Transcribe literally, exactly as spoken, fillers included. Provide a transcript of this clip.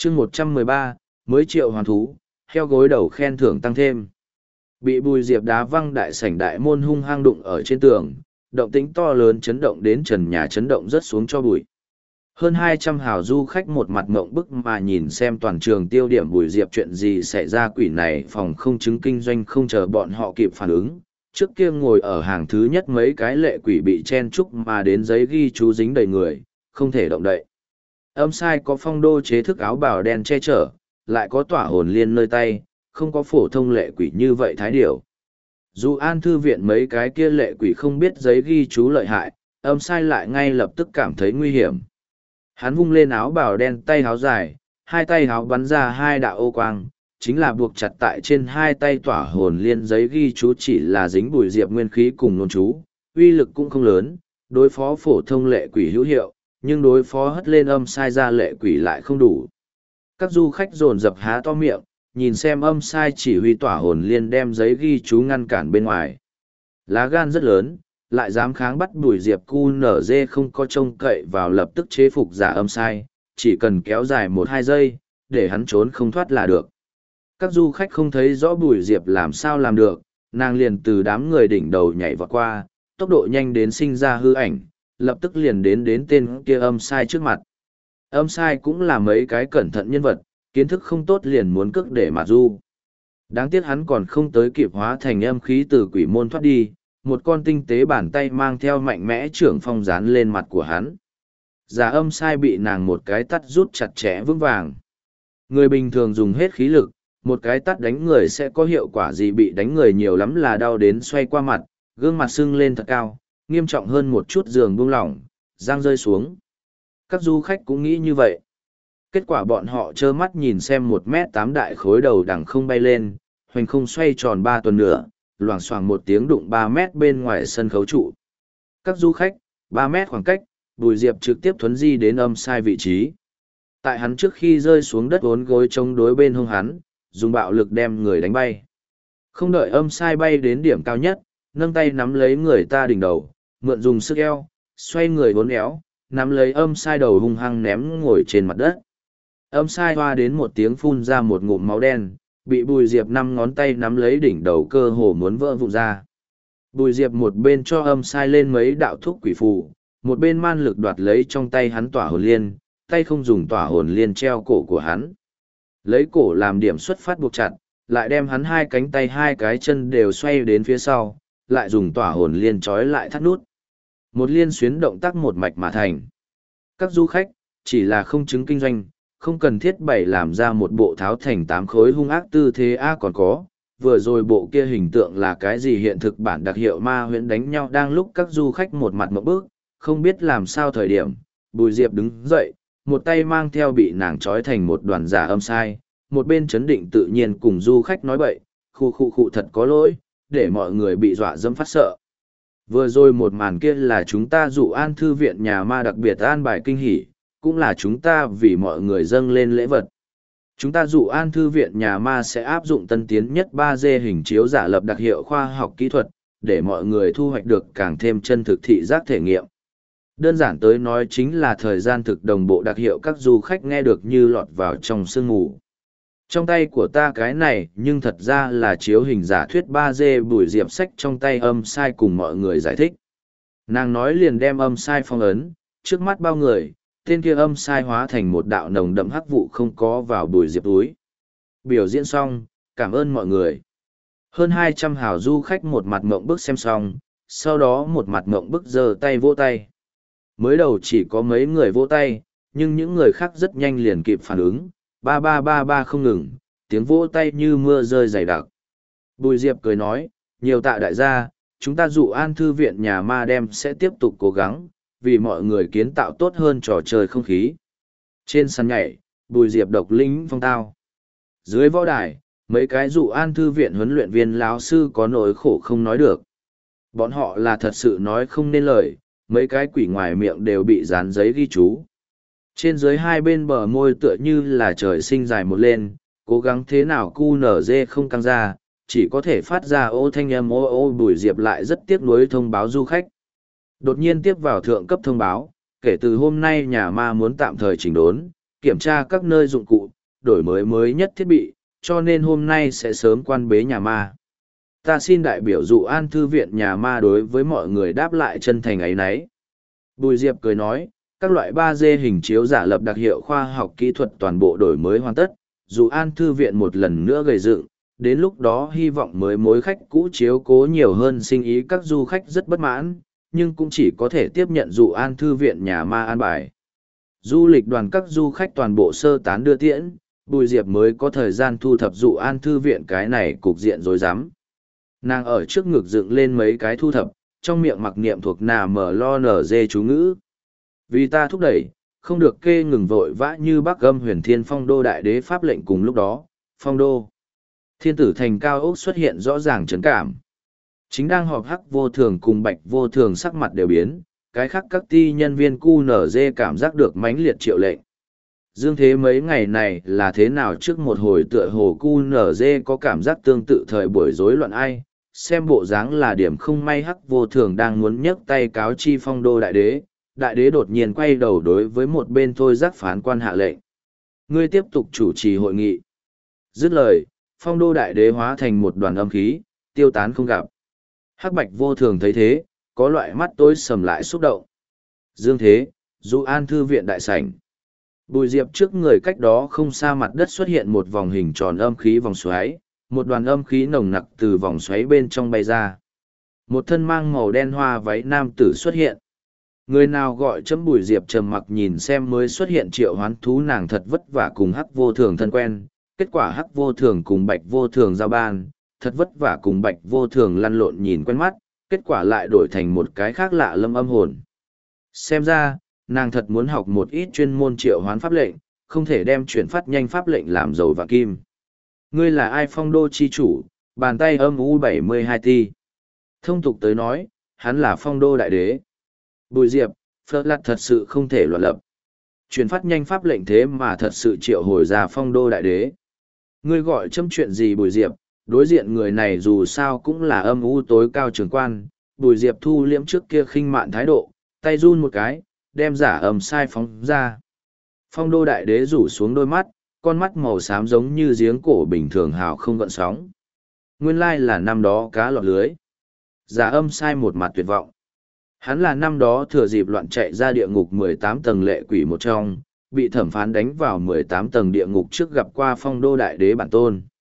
chương một trăm mười ba mới triệu hoàn thú, heo gối đầu khen thưởng tăng thêm. Bị Bùi Diệp đá văng đại sảnh đại môn hung hăng đụng ở trên tường, động tĩnh to lớn chấn động đến trần nhà chấn động rất xuống cho bụi. Hơn hai trăm hào du khách một mặt mộng bức mà nhìn xem toàn trường tiêu điểm Bùi Diệp chuyện gì xảy ra, quỷ này phòng không chứng kinh doanh không chờ bọn họ kịp phản ứng. Trước kia ngồi ở hàng thứ nhất mấy cái lệ quỷ bị chen chúc mà đến giấy ghi chú dính đầy người, không thể động đậy. Âm sai có phong đô chế thức áo bào đen che chở, lại có tỏa hồn liên nơi tay, không có phổ thông lệ quỷ như vậy thái điểu. Dù an thư viện mấy cái kia lệ quỷ không biết giấy ghi chú lợi hại, âm sai lại ngay lập tức cảm thấy nguy hiểm. Hắn vung lên áo bào đen tay áo dài, hai tay áo bắn ra hai đạo ô quang, chính là buộc chặt tại trên hai tay tỏa hồn liên giấy ghi chú chỉ là dính Bùi Diệp nguyên khí cùng nôn chú, uy lực cũng không lớn, đối phó phổ thông lệ quỷ hữu hiệu, nhưng đối phó hất lên âm sai ra lệ quỷ lại không đủ. Các du khách dồn dập há to miệng, nhìn xem âm sai chỉ huy tỏa hồn liên đem giấy ghi chú ngăn cản bên ngoài. Lá gan rất lớn, lại dám kháng bắt Bùi Diệp cu nở dê không có trông cậy vào lập tức chế phục giả âm sai, chỉ cần kéo dài một hai giây, để hắn trốn không thoát là được. Các du khách không thấy rõ Bùi Diệp làm sao làm được, nàng liền từ đám người đỉnh đầu nhảy vọt qua, tốc độ nhanh đến sinh ra hư ảnh, lập tức liền đến đến tên kia âm sai trước mặt. Âm sai cũng là mấy cái cẩn thận nhân vật, kiến thức không tốt liền muốn cước để mà du. Đáng tiếc hắn còn không tới kịp hóa thành âm khí từ quỷ môn thoát đi, một con tinh tế bàn tay mang theo mạnh mẽ trưởng phong dán lên mặt của hắn. Giả âm sai bị nàng một cái tắt rút chặt chẽ vững vàng. Người bình thường dùng hết khí lực, một cái tắt đánh người sẽ có hiệu quả gì, bị đánh người nhiều lắm là đau đến xoay qua mặt, gương mặt sưng lên thật cao, nghiêm trọng hơn một chút giường buông lỏng, răng rơi xuống. Các du khách cũng nghĩ như vậy. Kết quả bọn họ trơ mắt nhìn xem một mét tám đại khối đầu đằng không bay lên, hoành không xoay tròn ba tuần nữa, loảng xoảng một tiếng đụng ba mét bên ngoài sân khấu trụ. Các du khách, ba mét khoảng cách, Bùi Diệp trực tiếp thuấn di đến âm sai vị trí. Tại hắn trước khi rơi xuống đất vốn gối chống đối bên hông hắn, dùng bạo lực đem người đánh bay. Không đợi âm sai bay đến điểm cao nhất, nâng tay nắm lấy người ta đỉnh đầu, mượn dùng sức eo, xoay người vốn éo, nắm lấy âm sai đầu hung hăng ném ngồi trên mặt đất. Âm sai hoa đến một tiếng phun ra một ngụm máu đen, bị Bùi Diệp năm ngón tay nắm lấy đỉnh đầu cơ hồ muốn vỡ vụn ra. Bùi Diệp một bên cho âm sai lên mấy đạo thuốc quỷ phù, một bên man lực đoạt lấy trong tay hắn tỏa hồn liên, tay không dùng tỏa hồn liên treo cổ của hắn. Lấy cổ làm điểm xuất phát buộc chặt, lại đem hắn hai cánh tay hai cái chân đều xoay đến phía sau, lại dùng tỏa hồn liên trói lại thắt nút. Một liên xuyến động tác một mạch mà thành. Các du khách, chỉ là không chứng kinh doanh, không cần thiết bày làm ra một bộ tháo thành tám khối hung ác tư thế a còn có. Vừa rồi bộ kia hình tượng là cái gì, hiện thực bản đặc hiệu ma huyễn đánh nhau, đang lúc các du khách một mặt mộng bức, không biết làm sao thời điểm, Bùi Diệp đứng dậy, một tay mang theo bị nàng trói thành một đoàn giả âm sai, một bên chấn định tự nhiên cùng du khách nói bậy, khu khu khu thật có lỗi, để mọi người bị dọa dẫm phát sợ. Vừa rồi một màn kia là chúng ta dụ an thư viện nhà ma đặc biệt an bài kinh hỉ, cũng là chúng ta vì mọi người dâng lên lễ vật. Chúng ta dụ an thư viện nhà ma sẽ áp dụng tân tiến nhất ba D hình chiếu giả lập đặc hiệu khoa học kỹ thuật, để mọi người thu hoạch được càng thêm chân thực thị giác thể nghiệm. Đơn giản tới nói chính là thời gian thực đồng bộ đặc hiệu, các du khách nghe được như lọt vào trong sương mù. Trong tay của ta cái này nhưng thật ra là chiếu hình giả thuyết ba D. Bùi Diệp sách trong tay âm sai cùng mọi người giải thích. Nàng nói liền đem âm sai phong ấn, trước mắt bao người, tên kia âm sai hóa thành một đạo nồng đậm hắc vụ không có vào Bùi Diệp túi. Biểu diễn xong, cảm ơn mọi người. Hơn hai trăm hào du khách một mặt mộng bức xem xong, sau đó một mặt mộng bức giơ tay vỗ tay. Mới đầu chỉ có mấy người vỗ tay, nhưng những người khác rất nhanh liền kịp phản ứng, ba ba ba ba không ngừng, tiếng vỗ tay như mưa rơi dày đặc. Bùi Diệp cười nói, nhiều tạ đại gia, chúng ta dụ an thư viện nhà ma đem sẽ tiếp tục cố gắng, vì mọi người kiến tạo tốt hơn trò chơi không khí. Trên sân nhảy, Bùi Diệp độc lĩnh phong tao. Dưới võ đài, mấy cái dụ an thư viện huấn luyện viên lão sư có nỗi khổ không nói được. Bọn họ là thật sự nói không nên lời, mấy cái quỷ ngoài miệng đều bị dán giấy ghi chú. Trên dưới hai bên bờ môi tựa như là trời sinh dài một lên, cố gắng thế nào cu nở dê không căng ra, chỉ có thể phát ra ô thanh âm ô ô. Bùi Diệp lại rất tiếc nuối thông báo du khách. Đột nhiên tiếp vào thượng cấp thông báo, kể từ hôm nay nhà ma muốn tạm thời chỉnh đốn, kiểm tra các nơi dụng cụ, đổi mới mới nhất thiết bị, cho nên hôm nay sẽ sớm quan bế nhà ma. Ta xin đại biểu dụ an thư viện nhà ma đối với mọi người đáp lại chân thành ấy nấy. Bùi Diệp cười nói, các loại ba D hình chiếu giả lập đặc hiệu khoa học kỹ thuật toàn bộ đổi mới hoàn tất, dụ an thư viện một lần nữa gầy dựng, đến lúc đó hy vọng mới mối khách cũ chiếu cố nhiều hơn sinh ý các du khách rất bất mãn, nhưng cũng chỉ có thể tiếp nhận dụ an thư viện nhà ma an bài. Du lịch đoàn các du khách toàn bộ sơ tán đưa tiễn, Bùi Diệp mới có thời gian thu thập dụ an thư viện cái này cục diện rối rắm. Nàng ở trước ngực dựng lên mấy cái thu thập, trong miệng mặc niệm thuộc nà mở lo nở dê chú ngữ. Vì ta thúc đẩy, không được kê ngừng vội vã như Bắc Âm Huyền Thiên Phong Đô đại đế pháp lệnh cùng lúc đó, Phong Đô. Thiên tử thành cao ốc xuất hiện rõ ràng trấn cảm. Chính đang họp Hắc Vô Thường cùng Bạch Vô Thường sắc mặt đều biến, cái khác các ti nhân viên cu nở dê cảm giác được mãnh liệt triệu lệnh. Dương Thế mấy ngày này là thế nào trước một hồi tựa hồ cu nở dê có cảm giác tương tự thời buổi rối loạn ai, xem bộ dáng là điểm không may Hắc Vô Thường đang muốn nhấc tay cáo chi Phong Đô đại đế, đại đế đột nhiên quay đầu đối với một bên thôi giác phán quan hạ lệnh. Ngươi tiếp tục chủ trì hội nghị. Dứt lời, Phong Đô đại đế hóa thành một đoàn âm khí, tiêu tán không gặp. Hắc Bạch Vô Thường thấy thế, có loại mắt tối sầm lại xúc động. Dương Thế, dụ an thư viện đại sảnh. Bùi Diệp trước người cách đó không xa mặt đất xuất hiện một vòng hình tròn âm khí vòng xoáy, một đoàn âm khí nồng nặc từ vòng xoáy bên trong bay ra. Một thân mang màu đen hoa váy nam tử xuất hiện. Người nào gọi chấm Bùi Diệp trầm mặc nhìn xem mới xuất hiện triệu hoán thú nàng thật vất vả cùng Hắc Vô Thường thân quen, kết quả Hắc Vô Thường cùng Bạch Vô Thường giao ban, thật vất vả cùng Bạch Vô Thường lăn lộn nhìn quen mắt, kết quả lại đổi thành một cái khác lạ lâm âm hồn. Xem ra, nàng thật muốn học một ít chuyên môn triệu hoán pháp lệnh, không thể đem chuyển phát nhanh pháp lệnh làm dầu và kim. Ngươi là ai Phong Đô chi chủ, bàn tay âm u bảy mươi hai ti. Thông tục tới nói, hắn là Phong Đô đại đế. Bùi Diệp, Phật Lạt thật sự không thể loạn lập. Chuyển phát nhanh pháp lệnh thế mà thật sự triệu hồi ra Phong Đô đại đế. Ngươi gọi châm chuyện gì Bùi Diệp, đối diện người này dù sao cũng là âm u tối cao trưởng quan. Bùi Diệp thu liễm trước kia khinh mạn thái độ, tay run một cái, đem giả âm sai phóng ra. Phong Đô đại đế rủ xuống đôi mắt, con mắt màu xám giống như giếng cổ bình thường hào không gợn sóng. Nguyên lai là năm đó cá lọt lưới. Giả âm sai một mặt tuyệt vọng. Hắn là năm đó thừa dịp loạn chạy ra địa ngục mười tám tầng lệ quỷ một trong, bị thẩm phán đánh vào mười tám tầng địa ngục trước gặp qua Phong Đô đại đế bản tôn.